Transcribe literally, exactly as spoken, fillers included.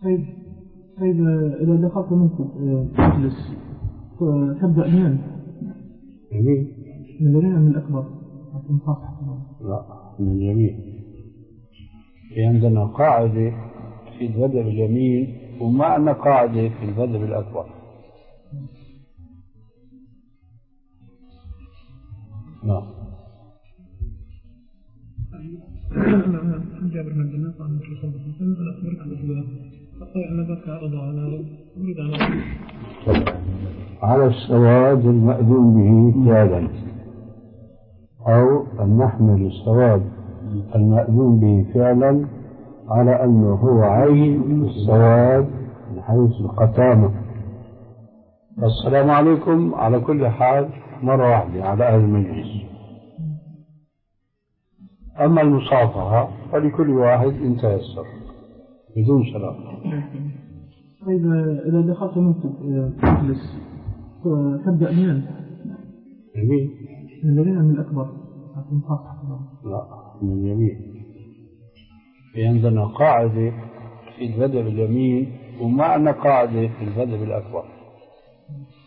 طيب طيب إذا دخلت منكم تجلس تبدأ منين؟ يمين. من اليمين من الأكبر؟ لا، من اليمين. في عندنا قاعدة في البدء باليمين ومعنى قاعدة في البدء بالأكبر. نعم. جابر بن عبد الله قال الرسول صلى الله عليه وسلم أنا أخبرك بالله فقال أنا بك أرضى على أريد أن على السواد المأذون به فعلا، أو أن نحمل السواد المأذون به فعلا على أنه هو عين السواد من حيث القتامة. السلام عليكم على كل حال مرة واحدة على أهل المجلس. أما المصافحة فلكل واحد إن تيسر بدون شرط. طيب إذا دخلت منكم تجلس تبدأ منين؟ يمين. من اليمين من الأكبر؟ لا، من اليمين. في عندنا قاعدة في البدء باليمين ومعنى قاعدة في البدء بالأكبر.